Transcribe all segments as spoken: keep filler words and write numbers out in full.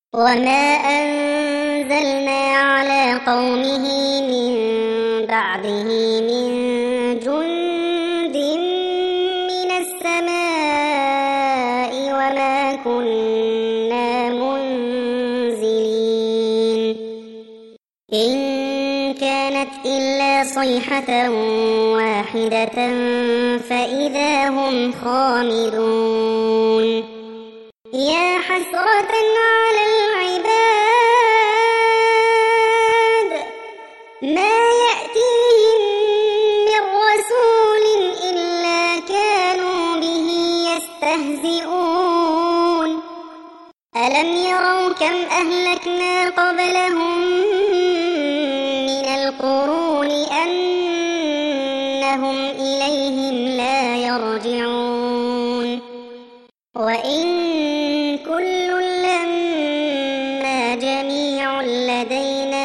وما أنزلنا على قومه من بعده من جند من السماء وما كنا منزلين إن كانت إلا صيحة واحدة فإذا هم خامدون يا حسرة على العباد ما يأتيهم من رسول إلا كانوا به يستهزئون ألم يروا كم أهلكنا قبلهم من القرون أنهم إليهم لا يرجعون وإن كل لما جميع لدينا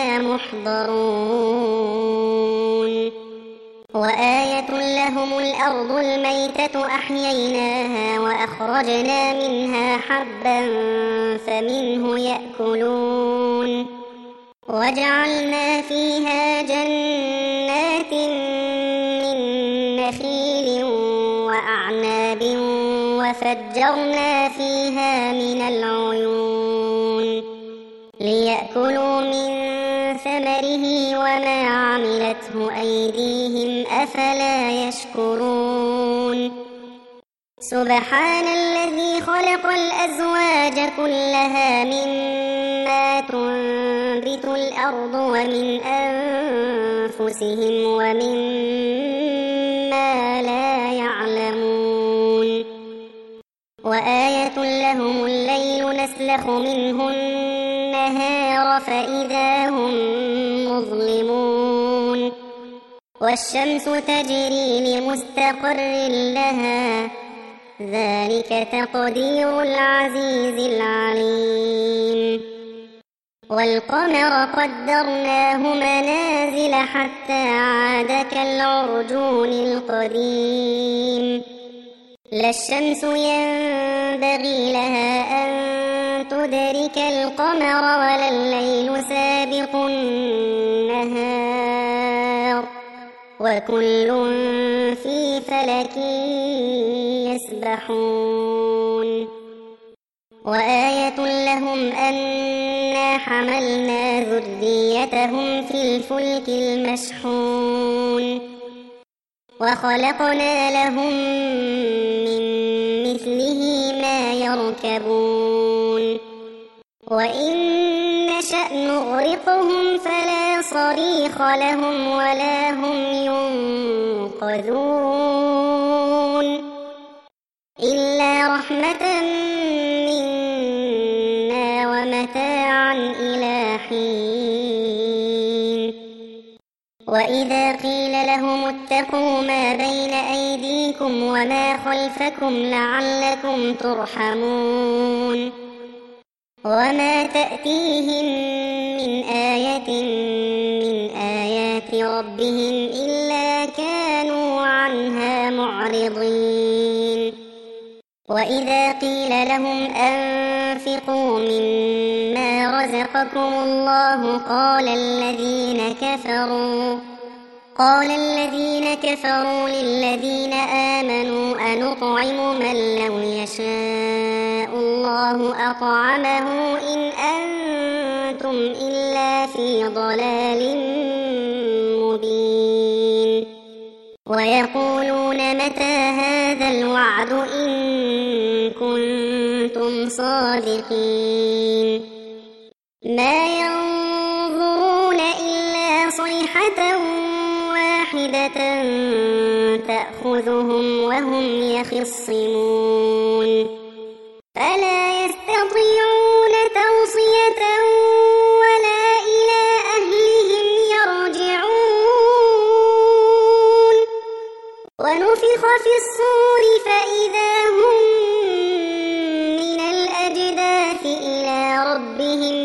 محضرون وآية لهم الأرض الميتة أحييناها وأخرجنا منها حبا فمنه يأكلون وجعلنا فيها جنات من نخيل وأعناب وفجرنا فيها من العيون ليأكلوا من ثمره وما عملته أيديهم أفلا يشكرون سبحان الذي خلق الأزواج كلها مما تنبت الأرض ومن أنفسهم ومما لا يعلمون وآية لهم الليل نسلخ منه النهار فإذا هم مظلمون والشمس تجري لمستقر لها ذلك تقدير العزيز العليم والقمر قدرناه منازل حتى عاد كالعرجون القديم لا الشمس ينبغي لها أن تدرك القمر ولا الليل سابق النهار وكل في فلك يسبحون وآية لهم أنا حملنا ذريتهم في الفلك المشحون وخلقنا لهم من مثله ما يركبون وإن نشأ نغرقهم فلا صريخ لهم ولا هم ينقذون إلا رحمة منا ومتاعا إلى حين وإذا قيل لهم اتقوا ما بين أيديكم وما خلفكم لعلكم ترحمون وما تأتيهم من آية من آيات ربهم إلا كانوا عنها معرضين وإذا قيل لهم أنفقوا مما رزقكم الله قال الذين كفروا قال الذين كفروا للذين آمنوا أنطعم من لو يشاء الله أطعمه إن أنتم إلا في ضلال مبين ويقولون متى هذا الوعد إن كنتم صادقين ما ينظرون إلا صيحة واحدة تأخذهم وهم يخصمون فلا يستطيعون توصية ولا إلى أهلهم يرجعون ونفخ في الصور فإذا هم من الأجداث إلى ربهم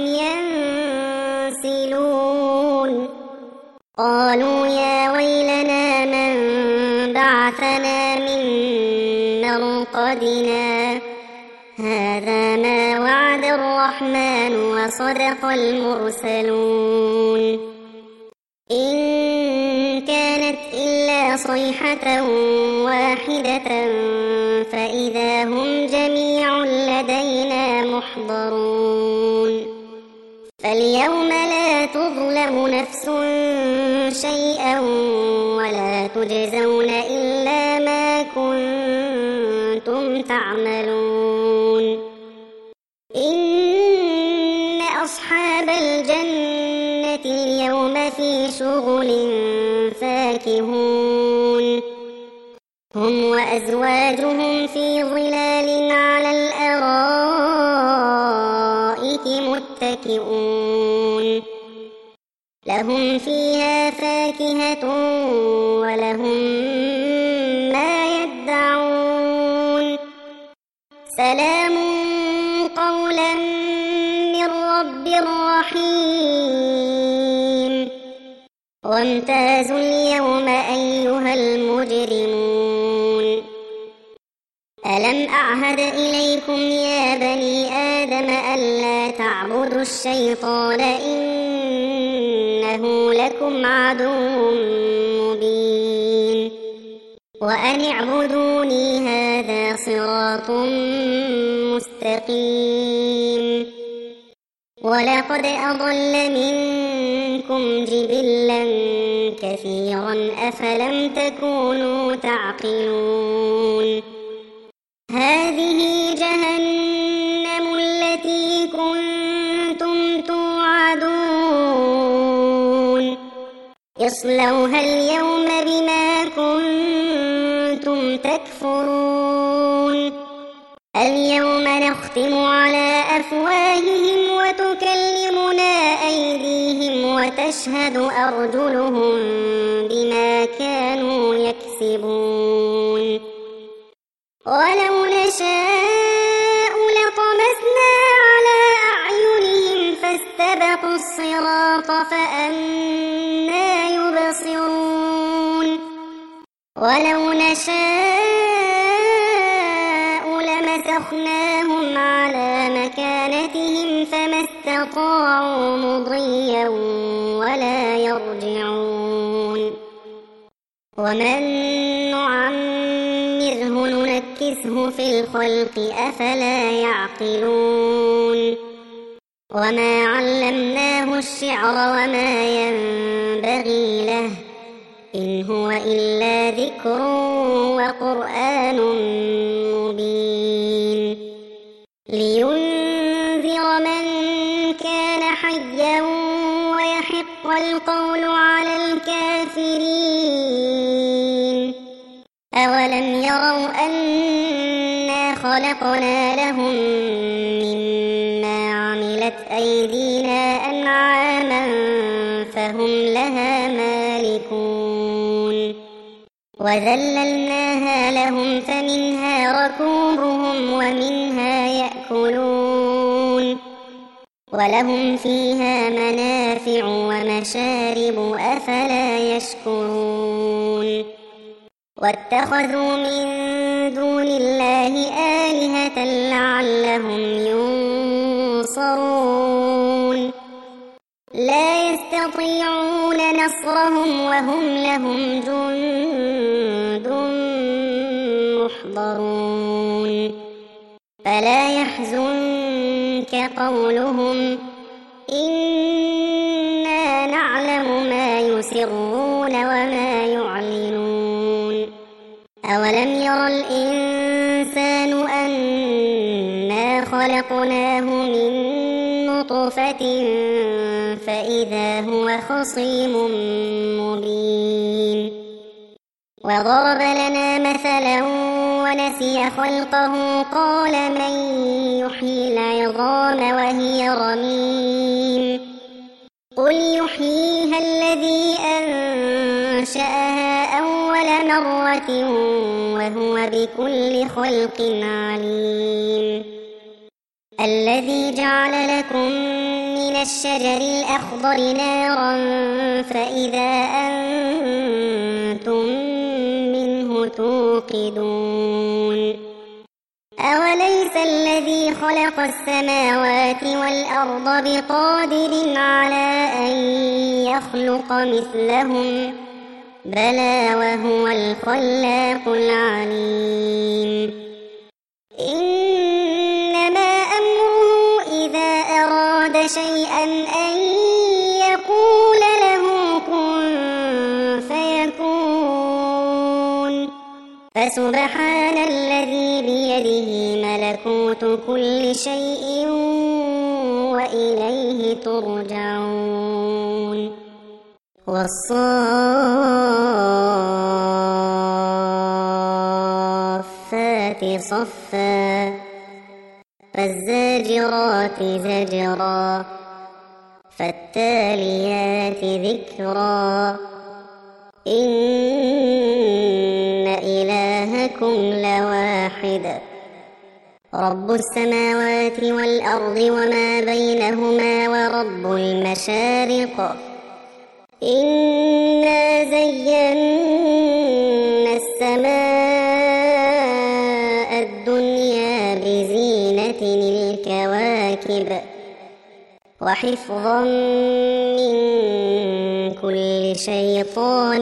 ينسلون قالوا يا ويلنا من بعثنا من مرقدنا هذا ما وعد الرحمن الرحمن وصدق المرسلون إن كانت إلا صيحة واحدة فإذا هم جميع لدينا محضرون فاليوم لا تظلم نفس شيئا ولا تجزون إلا ما كنتم تعملون إن أصحاب الجنة اليوم في شغل فاكهون هم وأزواجهم في ظلال على الأرائك متكئون لهم فيها فاكهة ولهم ما يدعون سلام قولا من رب رحيم وامتازوا اليوم أيها المجرمون ألم أعهد إليكم يا بني آدم ألا تعبدوا الشيطان إنه لكم عدو مبين وأن اعبدوني هذا صراط مستقيم ولقد أضل منكم جبلا كثيرا أفلم تكونوا تعقلون هذه جهنم التي كنتم توعدون اصلوها اليوم بما كنتم تكفرون اليوم نختم على أفواههم وتكلمنا أيديهم وتشهد أرجلهم بما كانوا يكسبون ولو نشاء لطمسنا على أعينهم فاستبقوا الصراط فأنى يبصرون ولو نشاء لمسخناهم على مكانتهم فما استطاعوا مضيا ولا يرجعون ومن نعمره ننكسه في الخلق أفلا يعقلون وما علمناه الشعر وما ينبغي له إن هو إلا ذكر وقرآن مبين لينذر من كان حيا ويحق القول على الكافرين أولم يروا أنا خلقنا لهم مما عملت أيدينا أنعاما فهم لها مالكون وذللناها لهم فمنها ركوبهم ومنها يأكلون ولهم فيها منافع ومشارب أفلا يشكرون واتخذوا من دون الله آلهة لعلهم ينصرون لا يستطيعون نصرهم وهم لهم جند محضرون فلا يحزنك قولهم إنا نعلم ما يسرون وما يعلنون أولم ير الإنسان أنا خلقناه من نطفة فإذا هو خصيم مبين وضرب لنا مثلا ونسي خلقه قال من يحيي العظام وهي رميم قل يحييها الذي أنشأها أول مرة وهو بكل خلق عليم الذي جعل لكم من الشجر الأخضر نارا فإذا أنتم منه توقدون أوليس الذي خلق السماوات والأرض بقادر على أن يخلق مثلهم بلى وهو الخلاق العليم إنما أمره إذا أراد شيئا أن يقول له كن فيكون فسبحان الذي بيده ملكوت كل شيء وإليه ترجعون والصافات صفا فالزاجرات زجرا فالتاليات ذكرا إن إلهكم لواحد رب السماوات والأرض وما بينهما ورب المشارق إنا زينا السماء الدنيا بزينة الكواكب وحفظا من كل شيطان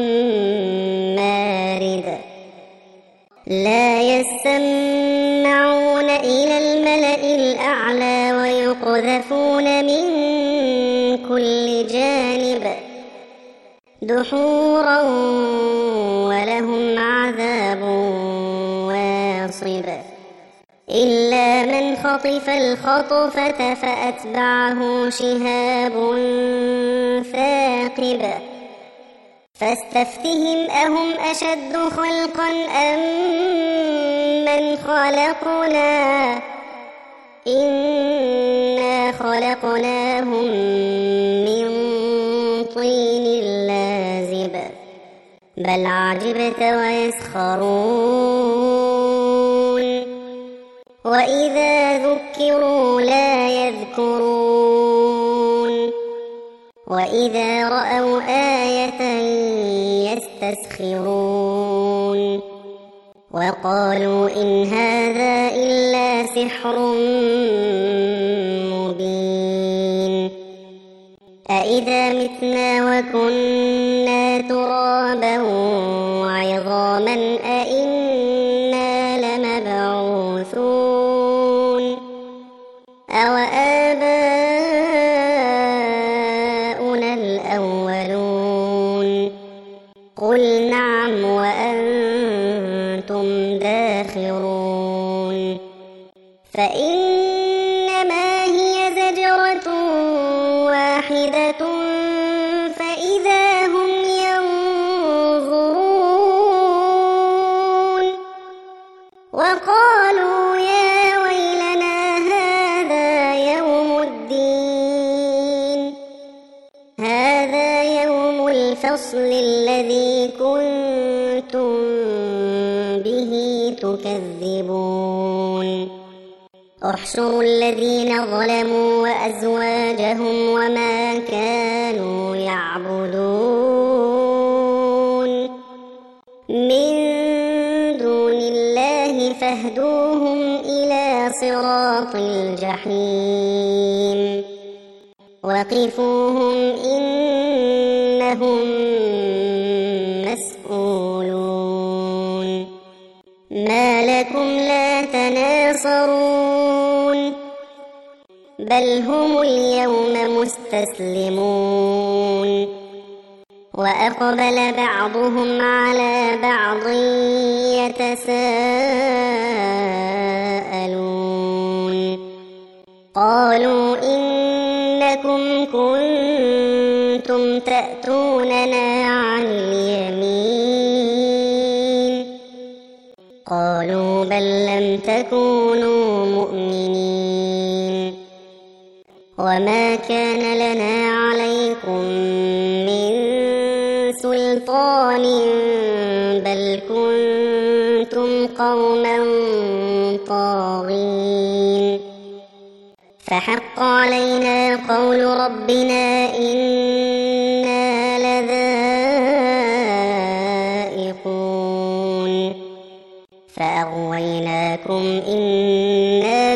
مارد لا يسمعون إلى الملأ الأعلى ويقذفون من كل جانب دحورا ولهم عذاب واصب إلا من خطف الخطفة فأتبعه شهاب ثاقب فاستفتهم أهم أشد خلقا أم من خلقنا إنا خلقناهم من طين لازب بل عجبت ويسخرون وإذا ذكروا لا يذكرون وإذا رأوا آية يستسخرون وقالوا إن هذا إلا سحر مبين أإذا متنا وكنا ترابا وعظاما أإنا لمبعوثون أوآباؤنا الأولون قل نعم وأنتم داخرون فإنما هي زجرة واحدة فإذا هم ينظرون وقالوا يا ويلنا هذا يوم الدين هذا يوم الفصل الذي كنتم به تكذبون احشروا الذين ظلموا وأزواجهم وما كانوا يعبدون من دون الله فاهدوهم إلى صراط الجحيم وقفوهم إنهم مسؤولون ما لكم لا تناصرون بل هم اليوم مستسلمون وأقبل بعضهم على بعض يتساءلون قالوا إنكم كنتم تأتوننا عن اليمين قالوا بل لم تكونوا مؤمنين وما كان لنا عليكم من سلطان بل كنتم قوما طاغين فحق علينا قول ربنا إنا لذائقون فأغويناكم لكم إنا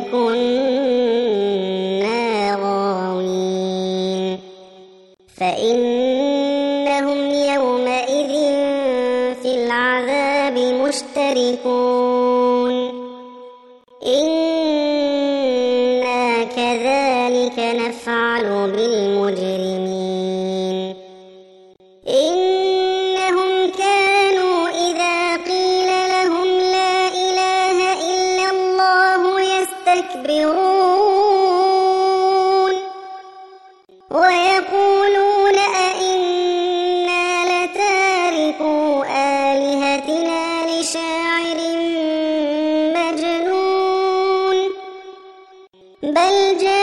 كنا غاوين فإنهم يومئذ في العذاب مشتركون إنا كذلك نفعل بالمجرمين إنهم كانوا إذا قيل لهم لا إله إلا الله يستكبرون ويقولون أئنا لتاركو آلهتنا لشاعر مجنون بل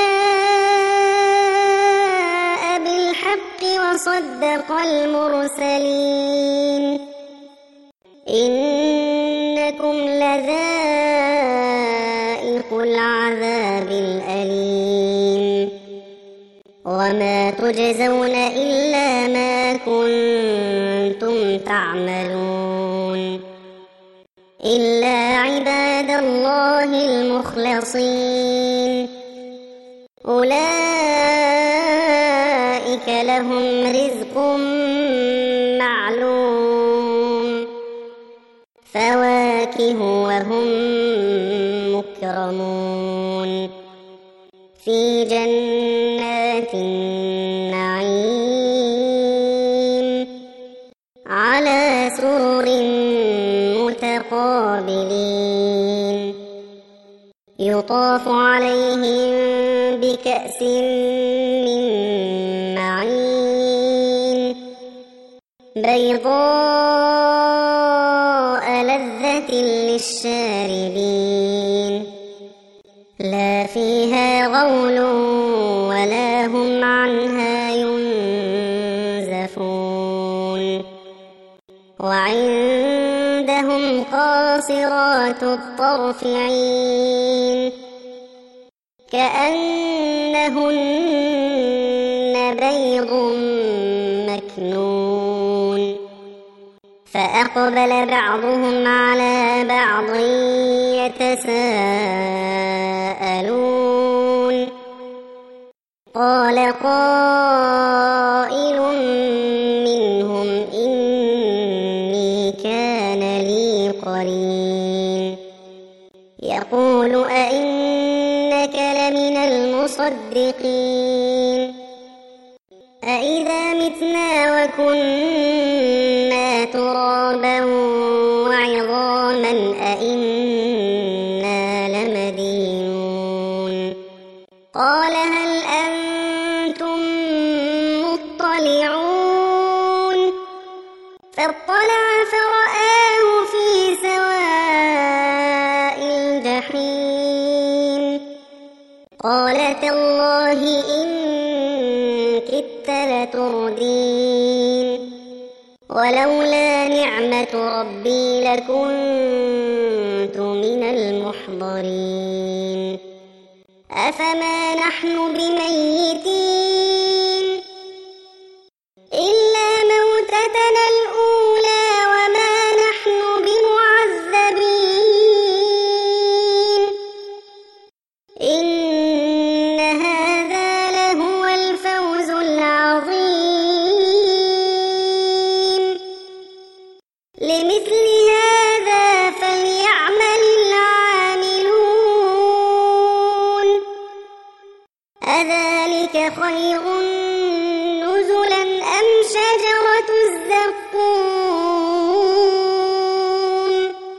جاء بالحق وصدق المرسلين إنكم لذائق العذاب الأليم وما تجزون إلا ما كنتم تعملون إلا عباد الله المخلصين أولئك لهم رزق معلوم فواكه وهم مكرمون في جنات النعيم على سرر متقابلين يطاف عليهم بكأس من معين بيضاء لذة للشاربين لا فيها غول ولا هم عنها ينزفون وعندهم قاصرات الطرف عين كأنهن بيض مكنون فأقبل بعضهم على بعض يتساءلون قال قائل منهم إني كان لي قرين يقول أئنك لمن المصدقين أئذا متنا وكنا ترابا وعظاما أئنا لمدينون قال هل أنتم مطلعون فاطلع فرآه في سواء الجحيم قال تالله إن كدت لتردين ولولا نعمة ربي لكنت من المحضرين أفما نحن بميتين إلا موتتنا الأولى وما نحن بمعذبين إن هذا لهو الفوز العظيم لمثل هذا فليعمل العاملون أذلك خير نزلا أم شجرة الزقوم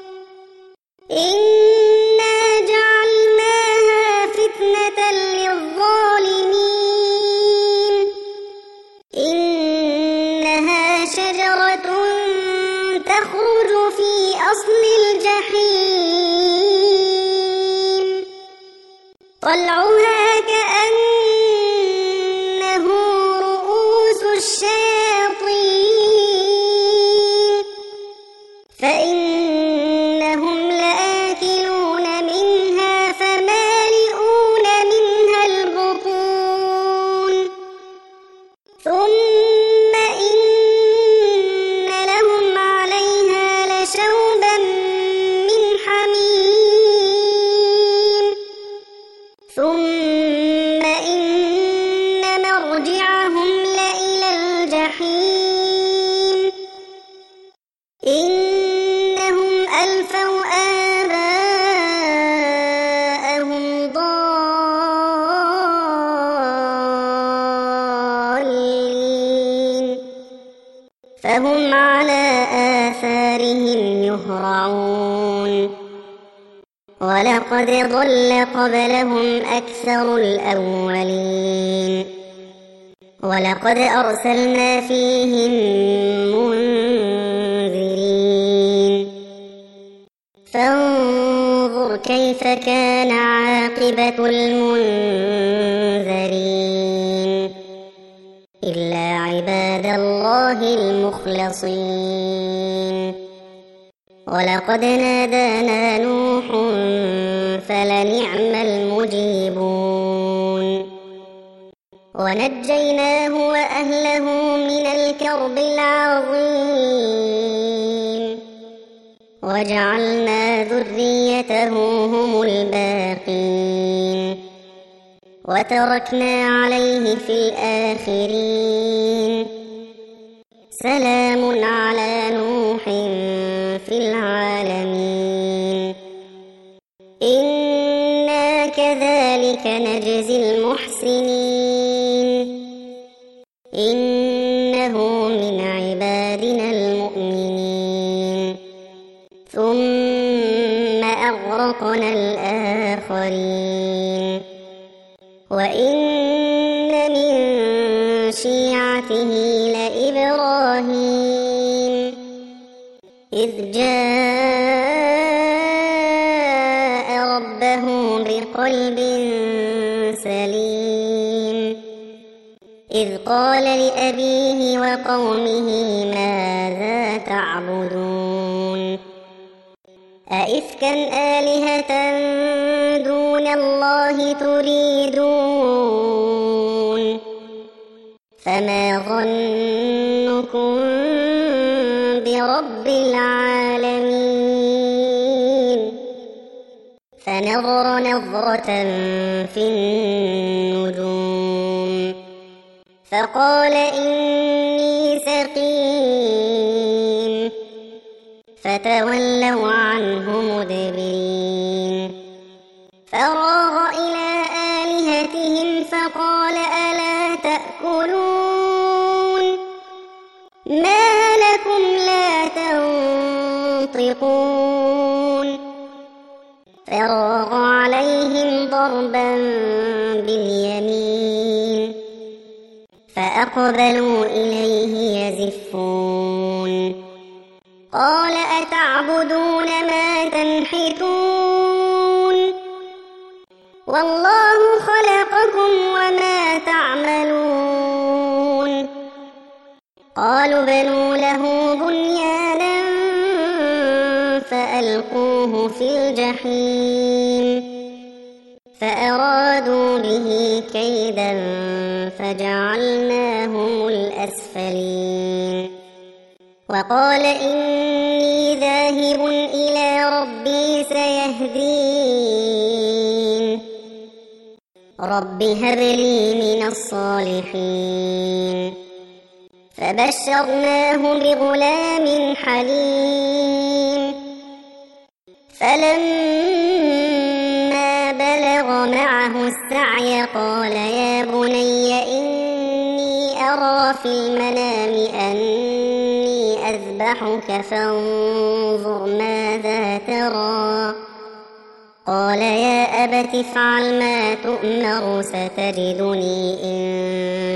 إنا جعلناها فتنة للظالمين إنها شجرة تخرج في أصل الجحيم طلعها كأنه مرجعهم لإلى الجحيم إنهم ألفوا آباءهم ضالين فهم على آثارهم يهرعون ولقد ضل قبلهم أكثر الأولين ولقد أرسلنا فيهم منذرين فانظر كيف كان عاقبة المنذرين إلا عباد الله المخلصين ولقد نادانا نوح فلنعم المجيبون ونجيناه وأهله من الكرب العظيم وجعلنا ذريته هم الباقين وتركنا عليه في الآخرين سلام على نوح في العالمين إنا كذلك نجزي المحسنين إنه من عبادنا المؤمنين ثم أغرقنا الآخرين وإن من شيعته لإبراهيم إذ جاء ربه بقلب سليم إذ قال لأبيه وقومه ماذا تعبدون أئفكا آلهة دون الله تريدون فما ظنكم برب العالمين فنظر نظرة في النجوم فقال إني سقيم فتولوا عنه مدبرين فراغ إلى آلهتهم فقال ألا تأكلون ما لكم لا تنطقون فراغ عليهم ضربا باليمين فأقبلوا إليه يزفون قال أتعبدون ما تنحتون والله خلقكم وما تعملون قالوا بنوا له بنيانا فألقوه في الجحيم فأرادوا به كيدا فجعلناهم الأسفلين وقال إني ذاهب إلى ربي سيهدين رب هب لي من الصالحين فبشرناه بغلام حليم فلما بلغ معه السعي قال يا بني إني أرى في المنام أني أذبحك فانظر ماذا ترى قال يا أبت افعل ما تؤمر ستجدني إن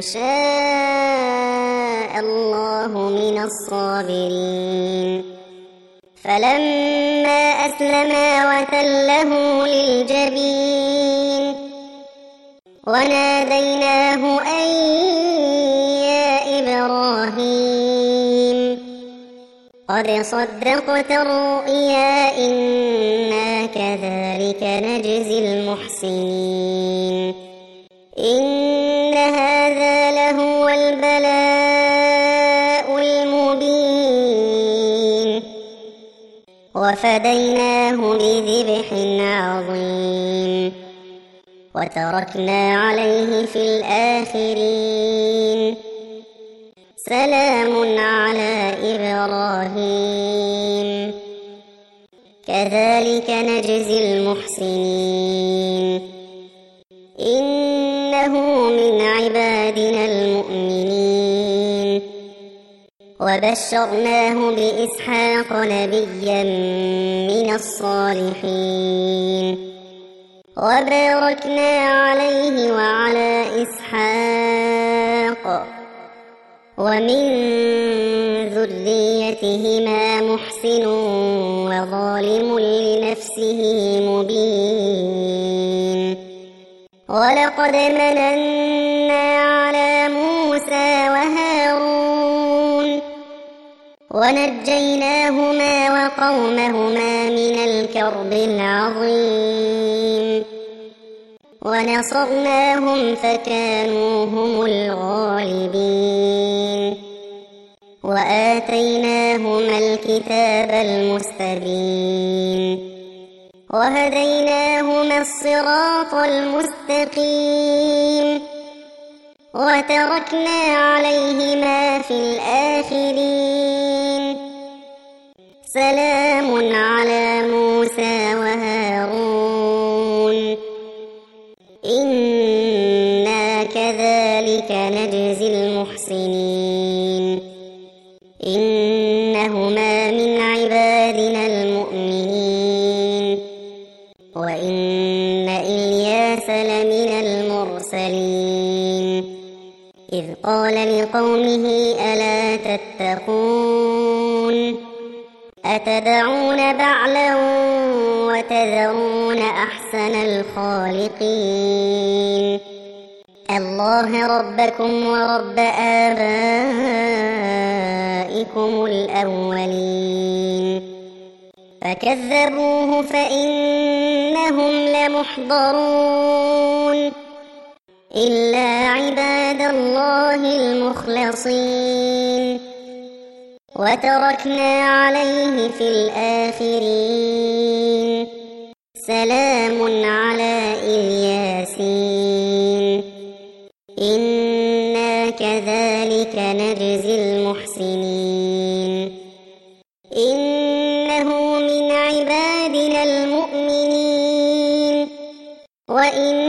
شاء الله من الصابرين فلما أسلما وتله للجبين وناديناه أن يا إبراهيم قد صدقت الرؤيا إنا كذلك نجزي المحسنين إن هذا لهو البلاء المبين وفديناه بذبح عظيم وتركنا عليه في الآخرين سلام على إبراهيم كذلك نجزي المحسنين إنه من عبادنا المؤمنين وبشرناه بإسحاق نبيا من الصالحين وباركنا عليه وعلى إسحاق ومن ذريتهما محسن وظالم لنفسه مبين ولقد مننا على موسى وهارون ونجيناهما وقومهما من الكرب العظيم ونصرناهم فكانوا هم الغالبين وآتيناهما الكتاب المستبين وهديناهما الصراط المستقيم وتركنا عليهما في الآخرين سلام على موسى وهارون إنا كذلك نجزي المحسنين إنهما من عبادنا المؤمنين وإن إلياس لمن المرسلين إذ قال لقومه ألا تتقون أتدعون بعلا وتذرون أحسن الخالقين الله ربكم ورب آبائكم الأولين فكذبوه فإنهم لمحضرون إلا عباد الله المخلصين وتركنا عليه في الآخرين سلام على الياسين إنا كذلك نجزي المحسنين إنه من عبادنا المؤمنين وإن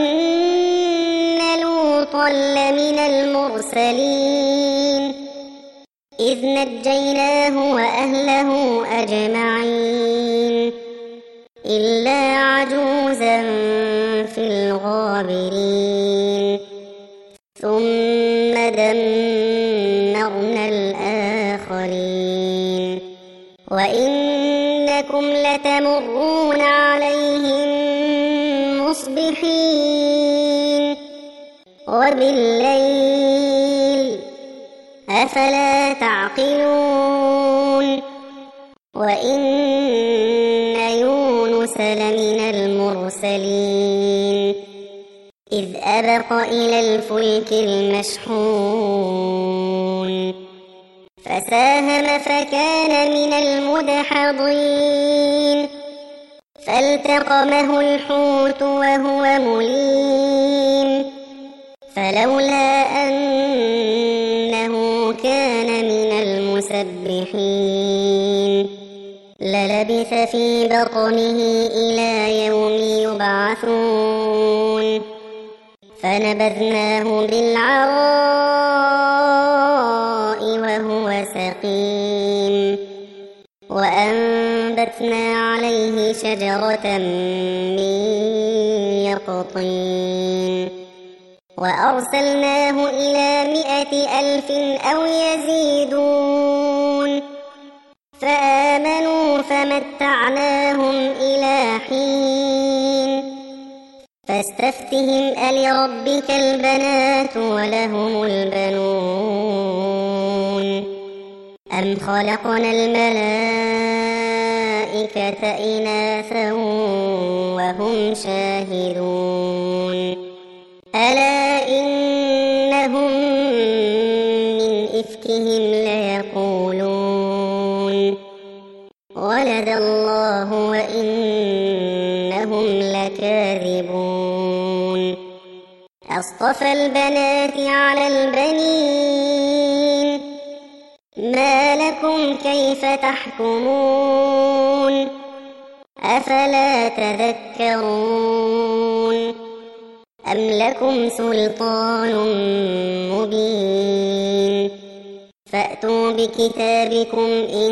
لوطا لمن المرسلين إذ نجيناه وأهله أجمعين إلا عجوزا في الغابرين ثم دمرنا الآخرين وإنكم لتمرون عليهم مصبحين وبالليل أفلا تعقلون وإن يونس لمن المرسلين إذ أبق إلى الفلك المشحون فساهم فكان من المدحضين فالتقمه الحوت وهو مليم فلولا أنه كان من المسبحين للبث في بطنه إلى يوم يبعثون فنبذناه بالعراء وهو سقيم وأنبتنا عليه شجرة من يقطين وأرسلناه إلى مائة ألف أو يزيدون فآمنوا فمتعناهم إلى حين فاستفتهم ألربك البنات ولهم البنون أم خلقنا الملائكة إناثا وهم شاهدون ألا إنهم من إفكهم ليقولون ولد الله وإنهم لكاذبون أصطفى البنات على البنين ما لكم كيف تحكمون أفلا تذكرون أم لكم سلطان مبين فأتوا بكتابكم إن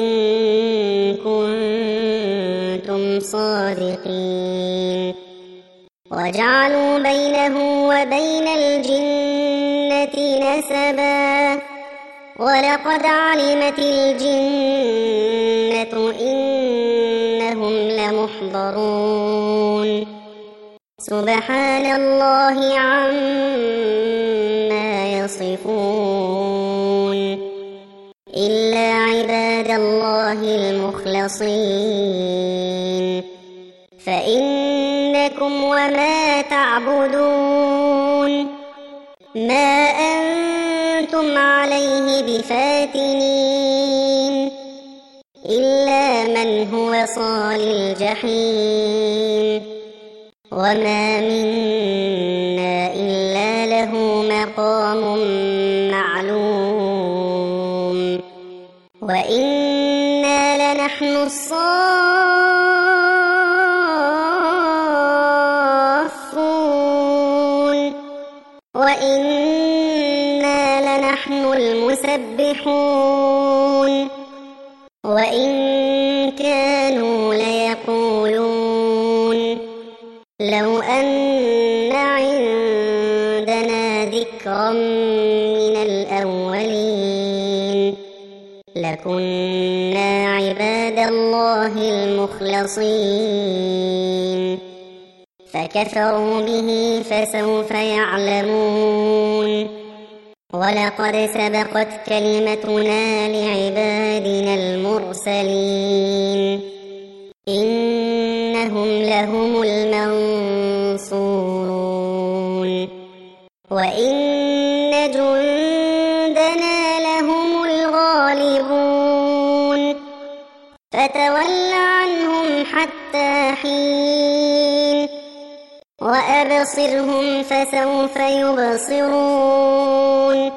كنتم صادقين وجعلوا بينه وبين الجنة نسبا ولقد علمت الجنة إنهم لمحضرون سبحان الله عما يصفون إلا عباد الله المخلصين فإنكم وما تعبدون ما أنتم عليه بفاتنين إلا من هو صال الجحيم وما منا إلا له مقام معلوم وإنا لنحن الصافون وإنا لنحن المسبحون وإن كانوا ليقولون لو أن عندنا ذكرا من الأولين لكنا عباد الله المخلصين فكفروا به فسوف يعلمون ولقد سبقت كلمتنا لعبادنا المرسلين إنهم لهم المنصورون وإن جندنا لهم الغالبون فتول عنهم حتى حين وأبصرهم فسوف يبصرون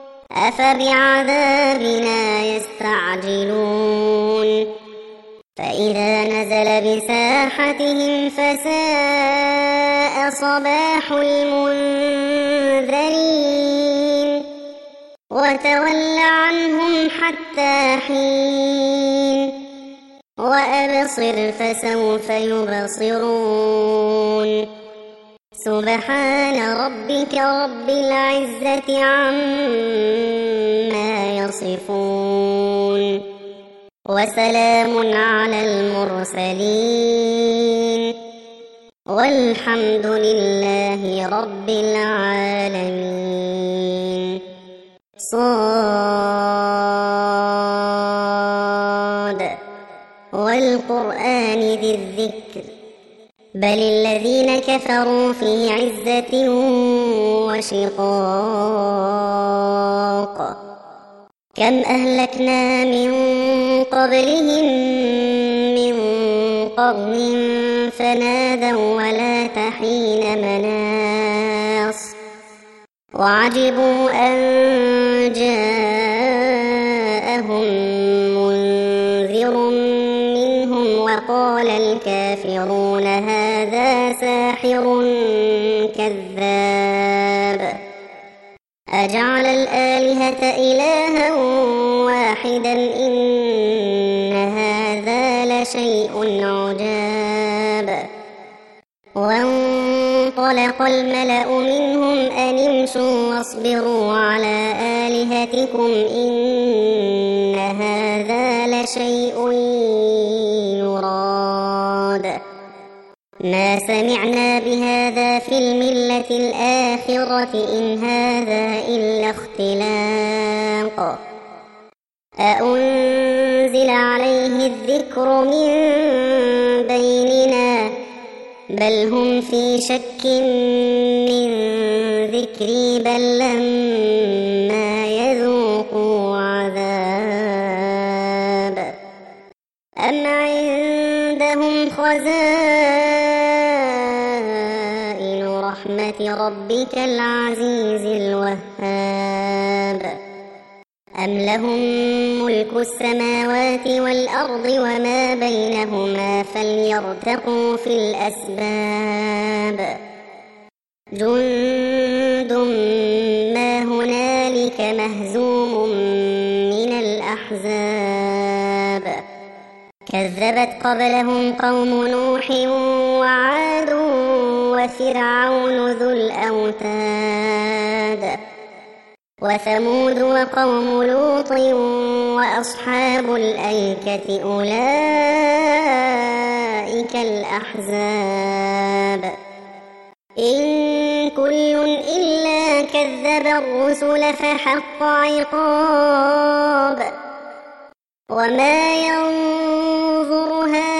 أفبعذابنا يستعجلون فإذا نزل بساحتهم فساء صباح المنذرين وتول عنهم حتى حين وأبصر فسوف يبصرون سبحان ربك رب العزة عما يصفون وسلام على المرسلين والحمد لله رب العالمين. صاد والقرآن ذي الذكر بل الذين كفروا في عزة وشقاق كم أهلكنا من قبلهم من قرن فنادوا ولا تحين مناص وعجبوا أن جاءهم منذر منهم وقال الكافرون هذا ساحر كذاب أجعل الآلهة إلها واحدا إن هذا لشيء عجاب. وانطلق الملأ منهم أن امشوا واصبروا على آلهتكم إن هذا لشيء يراد ما سمعنا بهذا في الملة الآخرة إن هذا إلا اختلاق أأنزل عليه الذكر من بيننا بل هم في شك من ذكري بل لما يذوقوا عذاب أم عندهم خزائن رحمة ربك العزيز الوهاب أم لهم ملك السماوات والأرض وما بينهما فليرتقوا في الأسباب جند ما هنالك مهزوم من الأحزاب كذبت قبلهم قوم نوح وعاد وفرعون ذو الأوتاد وثمود وقوم لوط وأصحاب الأيكة أولئك الأحزاب إن كل إلا كذب الرسل فحق عقاب وما ينظر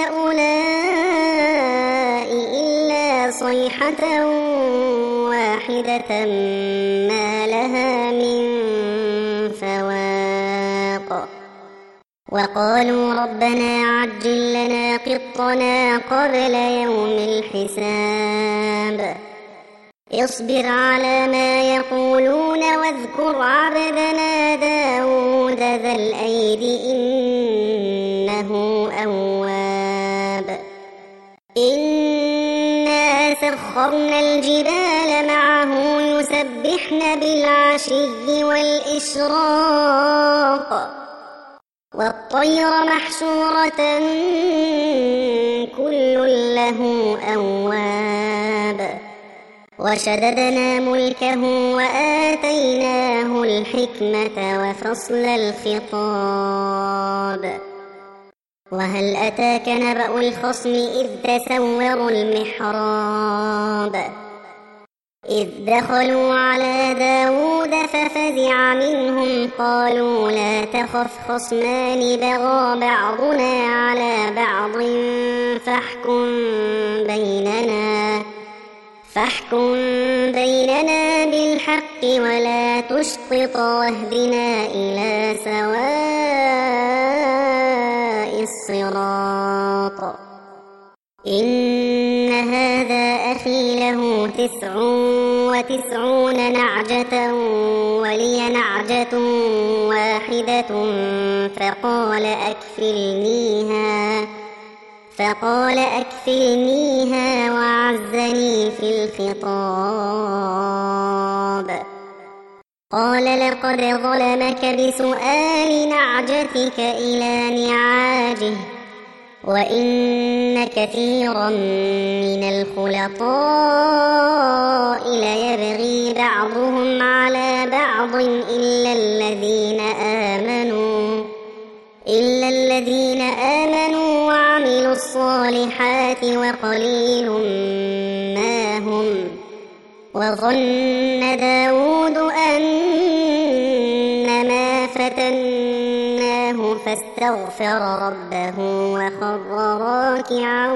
هؤلاء إلا صيحة واحدة ما لها من فواق وقالوا ربنا عجل لنا قطنا قبل يوم الحساب اصبر على ما يقولون واذكر عبدنا داود ذا الأيد إنه أواب إنا سخرنا الجبال معه يسبحن بالعشي والإشراق والطير محشورة كل له أواب وشددنا ملكه وآتيناه الحكمة وفصل الخطاب وهل أتاك نبأ الخصم إذ تسوروا المحراب إذ دخلوا على داود ففزع منهم قالوا لا تخف خصمان بغى بعضنا على بعض فاحكم بيننا فاحكم بيننا بالحق ولا تشطط واهدنا إلى سواء الصراط إن هذا أخي له تسع وتسعون نعجة ولي نعجة واحدة فقال أكفلنيها فقال أكفلنيها وعزني في الخطاب قال لقد ظلمك بسؤال نعجتك إلى نعاجه وإن كثيرا من الخلطاء ليبغي بعضهم على بعض إلا الذين آمنوا إلا الذين آمنوا وعملوا الصالحات وقليل ما هم وظن داود أنما فتناه فاستغفر ربه وخر راكعا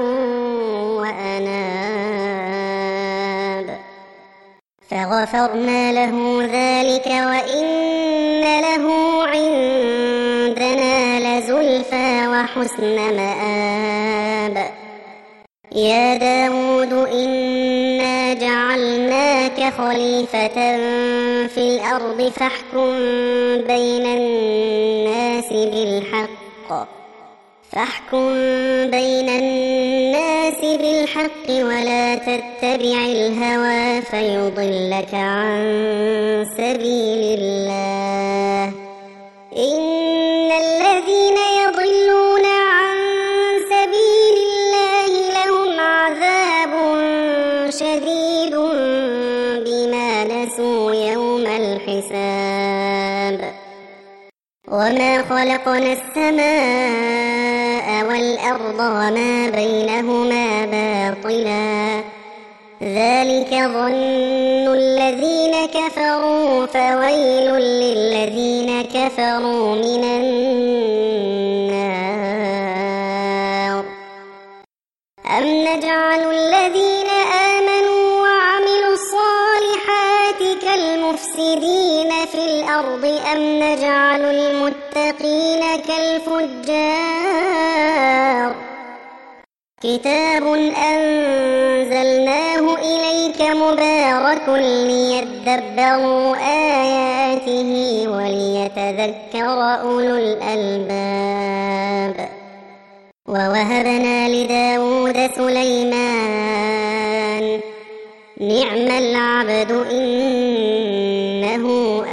وأناب فغفرنا له ذلك وإن له عندنا لزلفى وحسن مآب يا داود إنا جعلناك خليفة في الأرض فاحكم بين الناس بالحق فاحكم بين الناس بالحق ولا تتبع الهوى فيضلك عن سبيل الله إن الذين يضلون عن سبيل الله لهم عذاب شديد بما نسوا يوم الحساب وما خلقنا السماء والأرض وما بينهما باطلا ذلك ظن الذين كفروا فويل للذين كفروا من النار أم نجعل الذين آمنوا وعملوا الصالحات كالمفسدين في الأرض أم نجعل المتقين كالفجار كتاب أنزلناه إليك مبارك ليدبروا آياته وليتذكر أولو الألباب. ووهبنا لداود سليمان نعم العبد إنه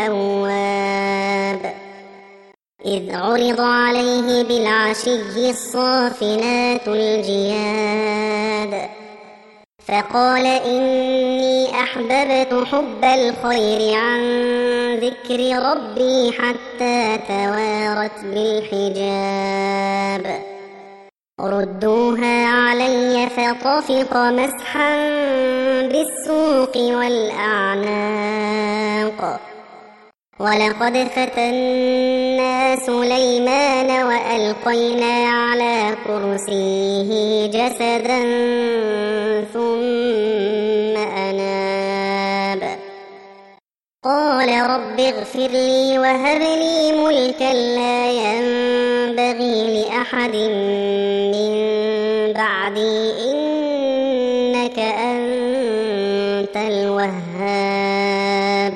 أواب. إذ عرض عليه بالعشي الصافنات الجياد فقال إني أحببت حب الخير عن ذكر ربي حتى توارت بالحجاب. ردوها علي فطفق مسحا بالسوق والأعناق. ولقد فتنا سليمان وألقينا على كرسيه جسدا ثم أناب. قال رب اغفر لي وهب لي ملكا لا ينبغي لأحد من بعدي إنك أنت الوهاب.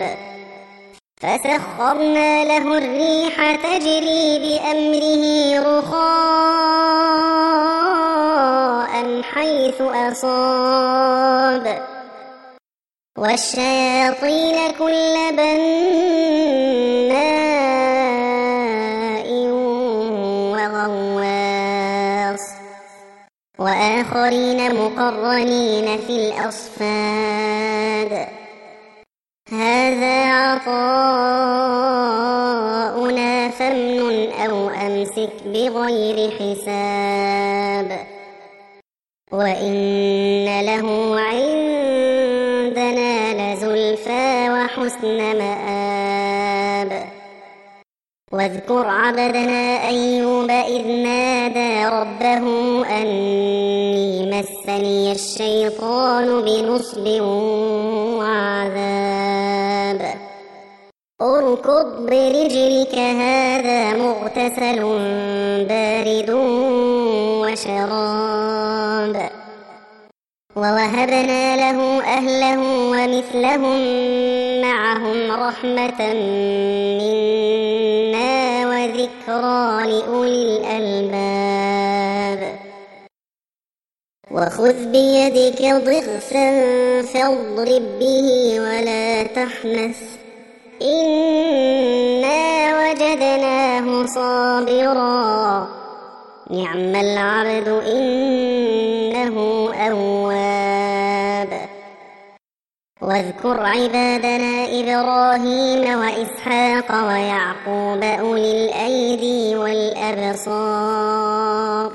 فسخرنا له الريح تجري بأمره رخاء حيث أصاب والشياطين كل بناء وغواص وآخرين مقرنين في الأصفاد. هذا عطاؤنا فامنن أو أمسك بغير حساب. وإن له عندنا لزلفى وحسن مآب. واذكر عبدنا أيوب إذ نادى ربه أني مسني الشيطان بنصب وعذاب. اركض برجلك هذا مغتسل بارد وشراب. ووهبنا له أهله ومثلهم معهم رحمة منا وذكرى لأولي الألباب. وخذ بيدك ضغثا فاضرب به ولا تحنث إنا وجدناه صابرا نعم العبد إنه أواب. واذكر عبادنا إبراهيم وإسحاق ويعقوب أولي الأيدي والأبصار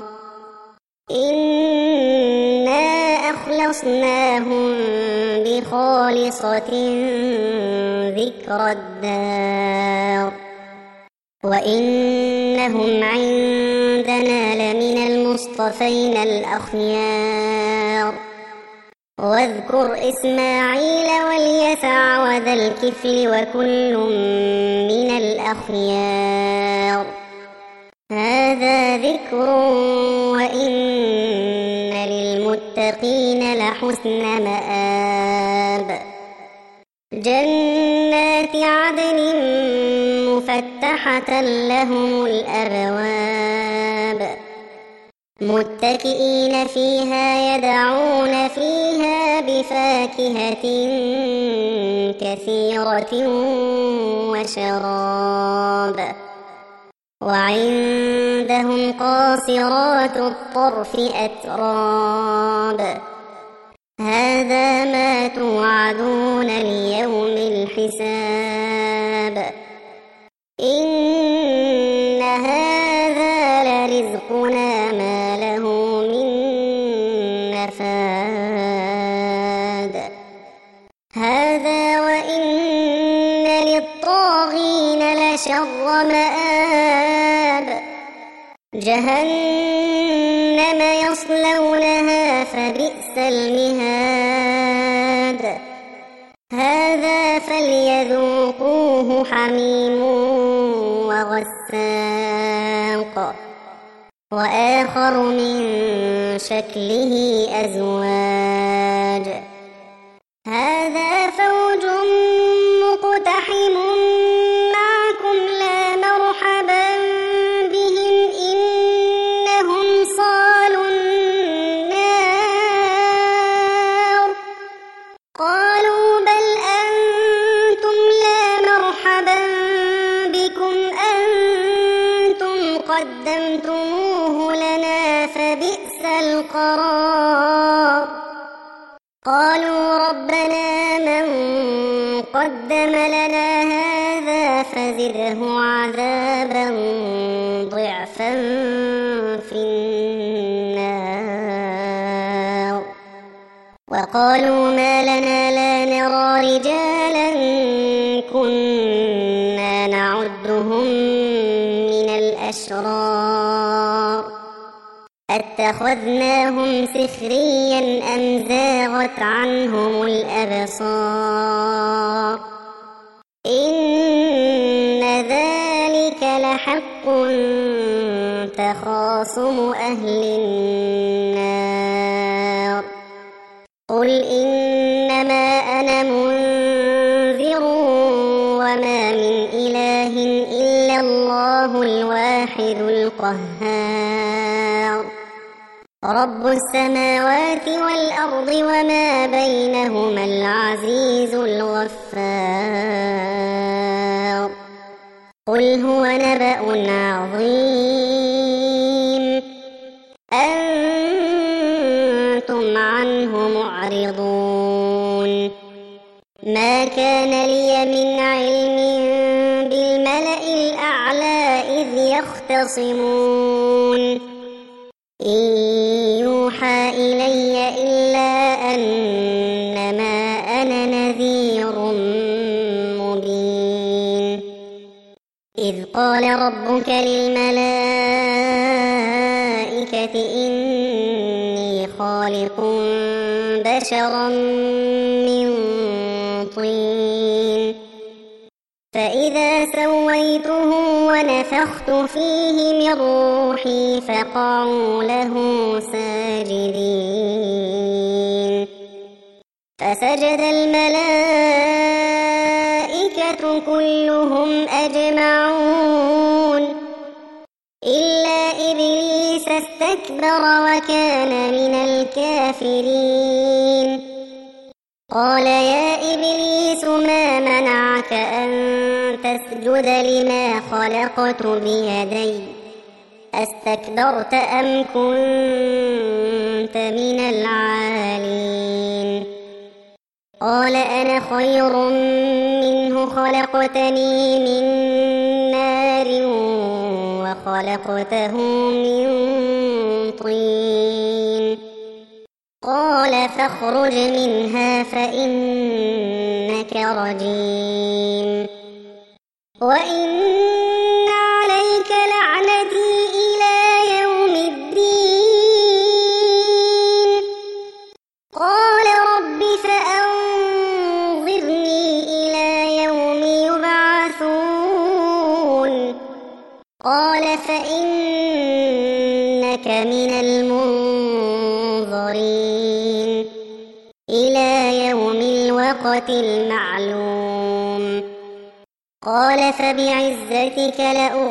إنا أخلصناهم بخالصة ذكر الدار وإنهم عندنا لمن المصطفين الأخيار. واذكر إسماعيل واليسع وذا الكفل وكل من الأخيار. هذا ذكر وإن للمتقين لحسن مآب. جنات عدن مفتحة لهم الأبواب متكئين فيها يدعون فيها بفاكهة كثيرة وشراب. وعندهم قاصرات الطرف أتراب. هذا ما توعدون ليوم الحساب. إن هذا لرزقنا ما له من نفاد. هذا وإن للطاغين لشر مآب. جهنم يصلونها فبئس المهاد. هذا فليذوقوه حميم وغساق. وآخر من شكله أزواج هذا فوج مقتحم معكم لا مرحبا بهم إنهم صالوا النار قالوا بل أنتم لا مرحبا بكم أنتم قدمتموه لنا فبئس القرار قالوا ربنا من قدم لنا هذا فزده عذابا ضعفا في النار وقالوا ما لنا لا نرى رجالا كنا نعدهم من الأشرار أتخذناهم سخريا أم زاغت عنهم الأبصار إن ذلك لحق تخاصم أهل النار قل إنما أنا منذر وما من إله إلا الله الواحد القهار رب السماوات والأرض وما بينهما العزيز الغفار قل هو نبأ عظيم أنتم عنه معرضون ما كان لي من علم بالملأ الأعلى إذ يختصمون إن يوحى إلي إلا أنما أنا نذير مبين إذ قال ربك للملائكة إني خالق بشرا من طين فإذا سويته ونفخت فيه من روحي فقعوا له ساجدين فسجد الملائكة كلهم أجمعون إلا إبليس استكبر وكان من الكافرين قال يا إبليس ما منعك أن تسجد لما خلقت بيدي أستكبرت أم كنت من العالين قال أنا خير منه خلقتني من نار وخلقته من طين قال فاخرج منها فإنك رجيم وإن عليك لعنتي إلى يوم الدين قال رب فأنظرني إلى يوم يبعثون قال فإنك من المنظرين إلى يوم الوقت المعلوم قال فبعزتك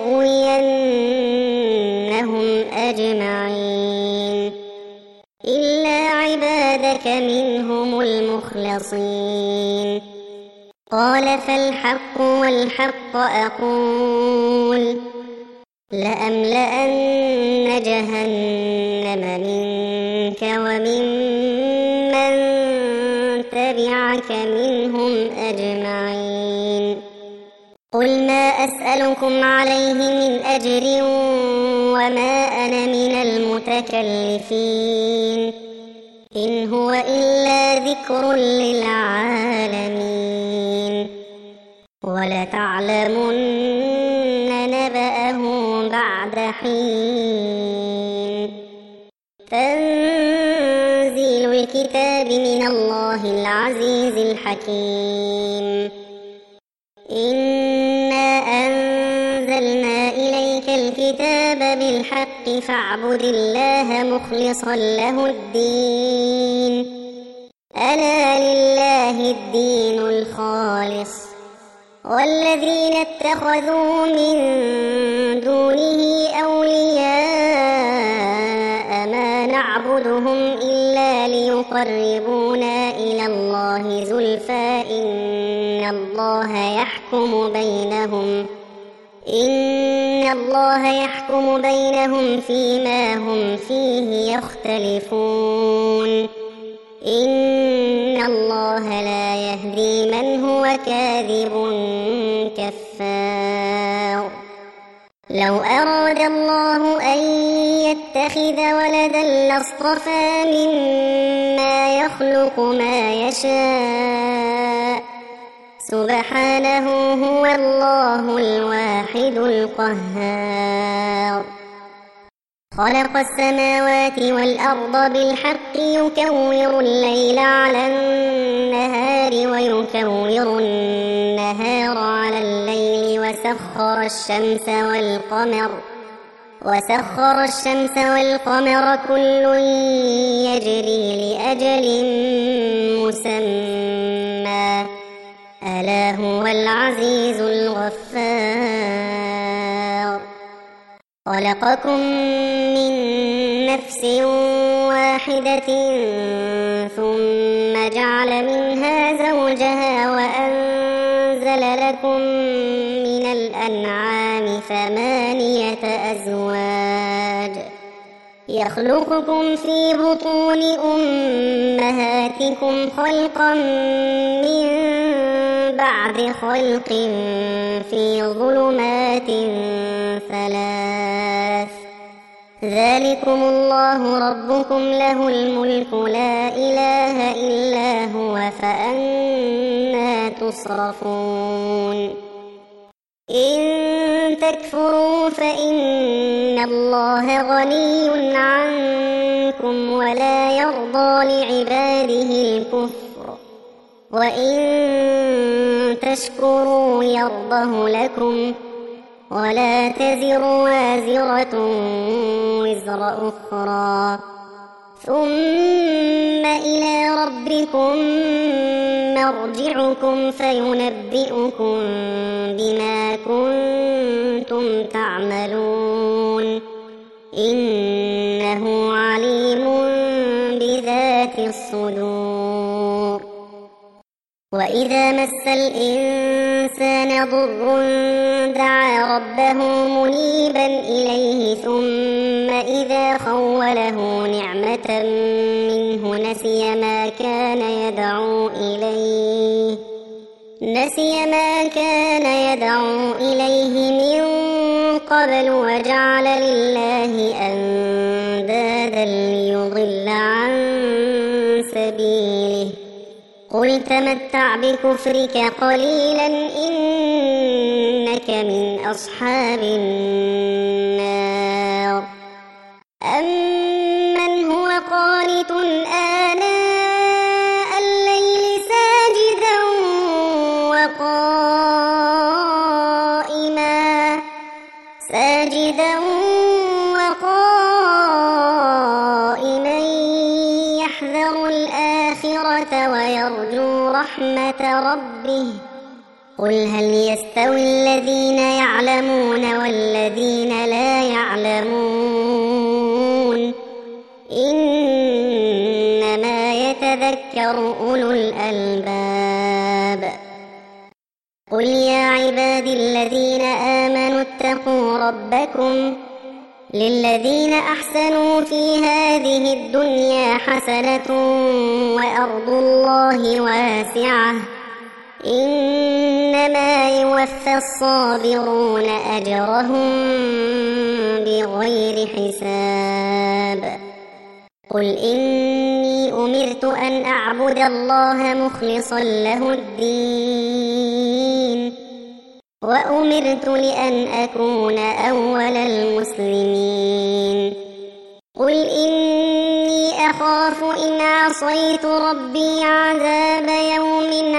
لأغوينهم أجمعين إلا عبادك منهم المخلصين قال فالحق والحق أقول لأملأن جهنم منك ومن من تبعك منهم أجمعين قل ما أسألكم عليه من أجر وما أنا من المتكلفين إن هو إلا ذكر للعالمين ولتعلمن نبأه بعد حين تنزيل الكتاب من الله العزيز الحكيم إنا أنزلنا إليك الكتاب بالحق الحق فاعبد الله مخلصا له الدين، ألا لله الدين الخالص. والذين اتخذوا من دونه أولياء ما نعبدهم إلا ليقربونا إلى الله زلفى إن الله يحكم بينهم إن الله يحكم بينهم فيما هم فيه يختلفون، إن الله لا يهدي من هو كاذب كفار. لو أراد الله أن يتخذ ولدا لاصطفى مما يخلق ما يشاء، سبحانه هو الله الواحد القهار. خلق السماوات والأرض بالحق يكور الليل على النهار ويكور النهار على الليل، وسخر الشمس والقمر وسخر الشمس والقمر كل يجري لأجل مسمى، ألا هو العزيز الغفار. خلقكم من نفس واحدة ثم جعل منها زوجها وأنزل لكم من الأنعام ثمانية أزواج يخلقكم في بطون أمهاتكم خلقا من بعد خلق في ظلمات ثلاث، ذلكم الله ربكم له الملك لا إله إلا هو فأنى تصرفون. إن تكفروا فإن الله غني عنكم ولا يرضى لعباده الكفر، وإن تشكروا يرضه لكم ولا تزر وازرة وزر أخرى، ثم إلى ربكم مرجعكم فينبئكم بما كنتم تعملون، إنه عليم بذات الصدور. وإذا مس الإنسان ضر دعا ربه منيبا إليه ثم إذا خوله نعمة منه نسي ما كان يدعو إليه نسي ما كان يدعو إليه من قبل وجعل لله أندادا ليضل عن سبيله، قل تمتع بكفرك قليلا إنك من أصحاب النار. أمن هو قانت آناء الليل ساجدا وقائما ساجدا وقائما يحذر الآخرة ويرجو رحمة ربه، قل هل يستوي الذين يعلمون والذين لا يعلمون، إنما يتذكر أولو الألباب. قل يا عبادي الذين آمنوا اتقوا ربكم، للذين أحسنوا في هذه الدنيا حسنة وأرض الله واسعة، إنما يوفى الصابرون أجرهم بغير حساب. قل إني أمرت أن أعبد الله مخلصا له الدين، وأمرت لأن أكون أول المسلمين. قل إني أخاف إن عصيت ربي عذاب يوم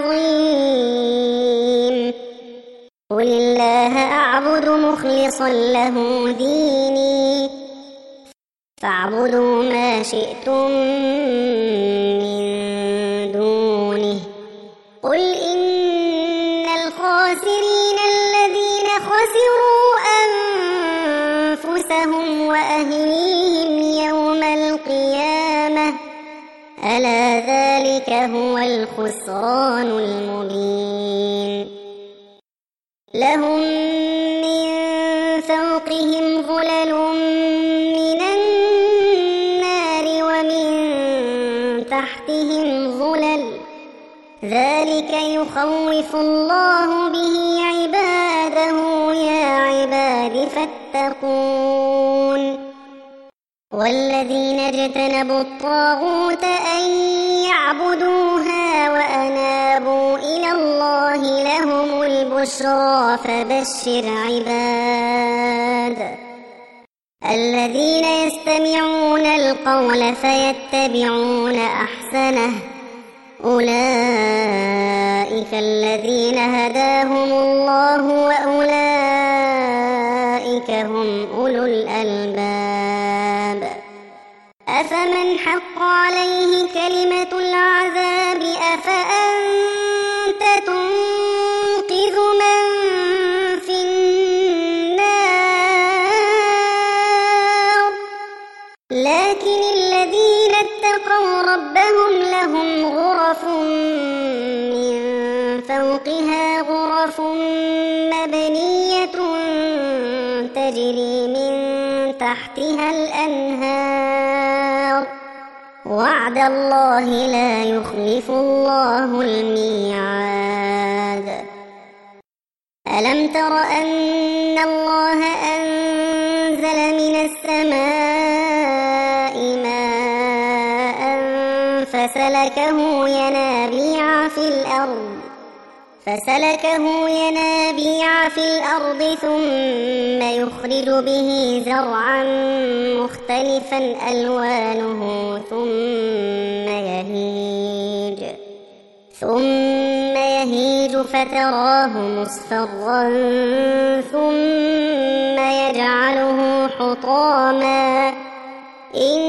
عظيم. قل الله أعبد مخلصا له ديني، فاعبدوا ما شئتم من دونه قل إن الخاسرين الذين خسروا أنفسهم وأهليهم يوم القيامة ألا ذلك هو الخسران المبين لهم من فوقهم ظلل من النار ومن تحتهم ظلل ذلك يخوف الله به عباده يا عباد فاتقون والذين اجتنبوا الطاغوت أن يعبدوها وأنابوا إلى الله لهم البشرى فبشر عباد الذين يستمعون القول فيتبعون أحسنه أولئك الذين هداهم الله وأولئك هم أولو الألباب أفمن حق عليه كلمة العذاب أفأنت تنقذ من في النار لكن الذين اتقوا ربهم لهم غرف من فوقها غرف مبنية تجري من تحتها الأنهار وعد الله لا يخلف الله الميعاد ألم تر أن الله أنزل من السماء ماء فسلكه ينابيع في الأرض فسلكه ينابيع في الأرض ثم يخرج به زرعا مختلفا ألوانه ثم يهيج ثم يهيج فتراه مصفرا ثم يجعله حطاما إن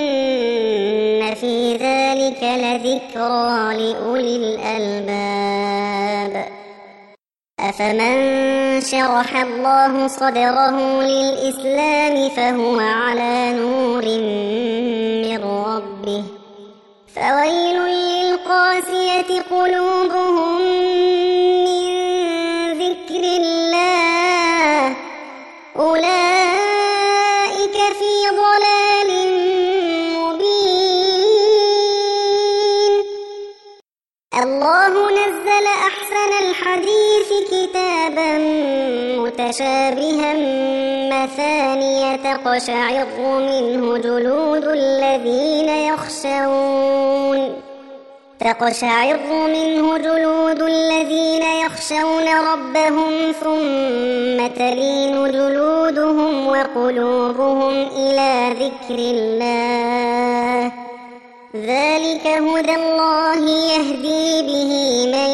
في ذلك لذكرى لأولي الألباب أفمن شرح الله صدره للإسلام فهو على نور من ربه فويل للقاسية قلوبهم من ذكر الله أولئك في ضلال مبين الله نزل أحسن الحديث كتابا متشابها مثانية تقشعر منه جلود الذين يخشون تقشعر منه جلود الذين يخشون ربهم ثم تلين جلودهم وقلوبهم إلى ذكر الله ذلك هدى الله يهدي به من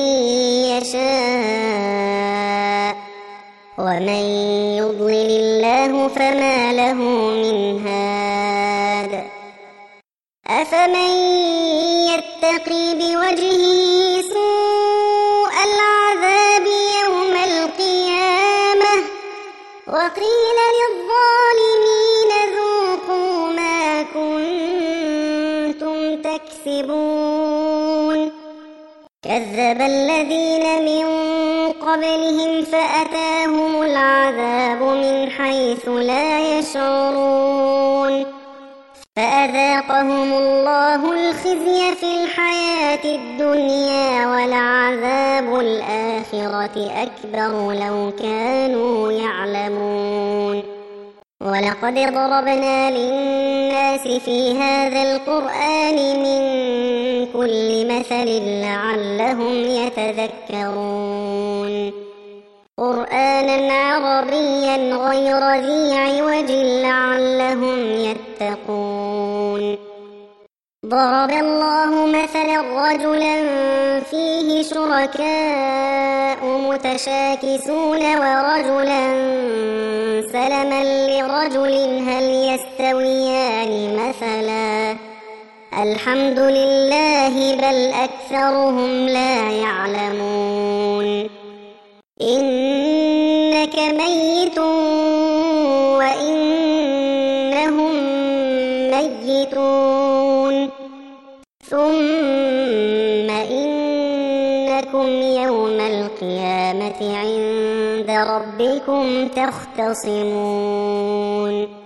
يشاء ومن يضلل الله فما له من هاد أفمن يتقي بوجهه سوء العذاب يوم القيامة وقيل للظالمين ذوقوا ما كنتم تكسبون كذب الذين من قبلهم فأتاهم العذاب من حيث لا يشعرون فأذاقهم الله الخزي في الحياة الدنيا ولعذاب الآخرة أكبر لو كانوا يعلمون ولقد ضربنا للناس في هذا القرآن من كل مثل لعلهم يتذكرون قرآنا عربيا غير ذي عوج لعلهم يتقون ضرب الله مثلا رجلا فيه شركاء متشاكسون ورجلا سلما لرجل هل يستويان مثلا الحمد لله بل أكثرهم لا يعلمون إنك ميت وإنهم ميتون ثم إنكم يوم القيامة عند ربكم تختصمون